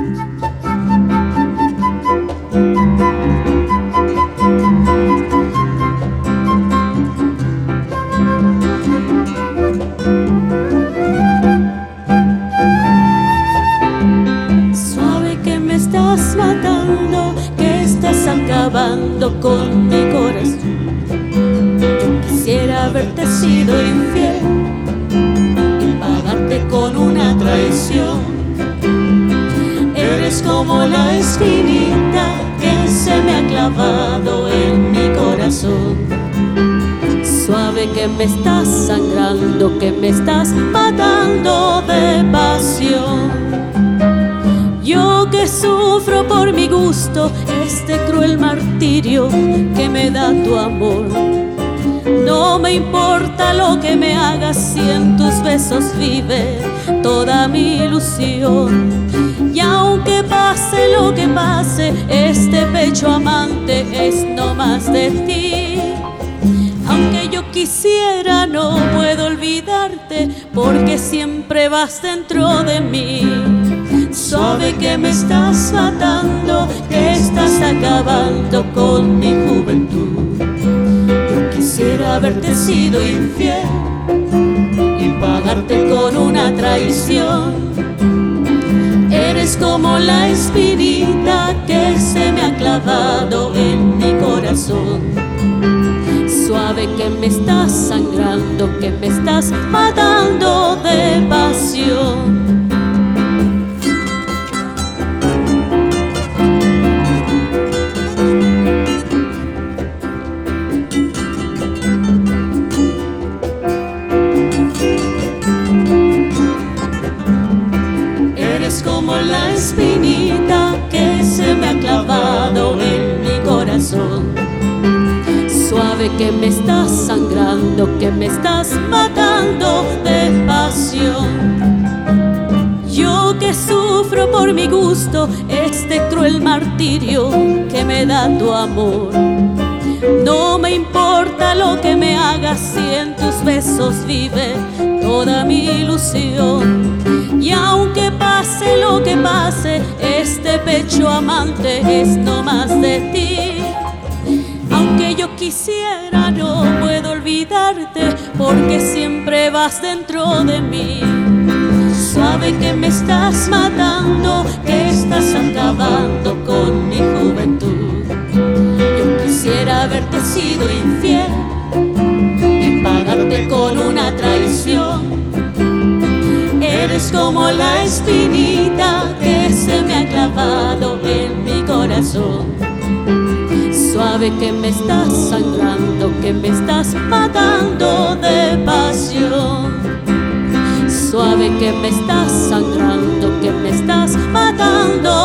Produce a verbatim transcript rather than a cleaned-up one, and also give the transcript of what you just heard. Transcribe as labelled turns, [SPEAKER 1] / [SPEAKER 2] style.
[SPEAKER 1] Suave que me estás matando, que estás acabando con mi corazón. Yo quisiera haberte sido infiel y pagarte con una traición. Eres como la espinita que se me ha clavado en mi corazón. Suave que me estás sangrando, que me estás matando de pasión. Yo que sufro por mi gusto este cruel martirio que me da tu amor. No me importa lo que me hagas si en tus besos vive toda mi ilusión. Y aunque pase lo que pase, este pecho amante es no más de ti. Aunque yo quisiera, no puedo olvidarte, porque siempre vas dentro de mí. Suave que me estás matando, que estás acabando con mi juventud. Yo quisiera haberte sido infiel y pagarte con una traición. Eres como la espinita que se me ha clavado en mi corazón. Suave que me estás sangrando, que me estás matando de pasión. Eres como la espinita que se me ha clavado en mi corazón. Suave que me estás sangrando, que me estás matando de pasión. Yo que sufro por mi gusto este cruel martirio que me da tu amor. No me importa lo que me hagas si en tus besos vive toda mi ilusión. Y aunque pase lo que pase, este pecho amante es no más de ti. Aunque yo quisiera, no puedo olvidarte, porque siempre vas dentro de mí. Suave que me estás matando, que estás acabando con mi juventud. Yo quisiera haberte sido infiel y pagarte con una traición. Eres como la espinita que se me ha clavado en mi corazón. Suave que me estás sangrando, que me estás matando de pasión. Suave que me estás sangrando, que me estás matando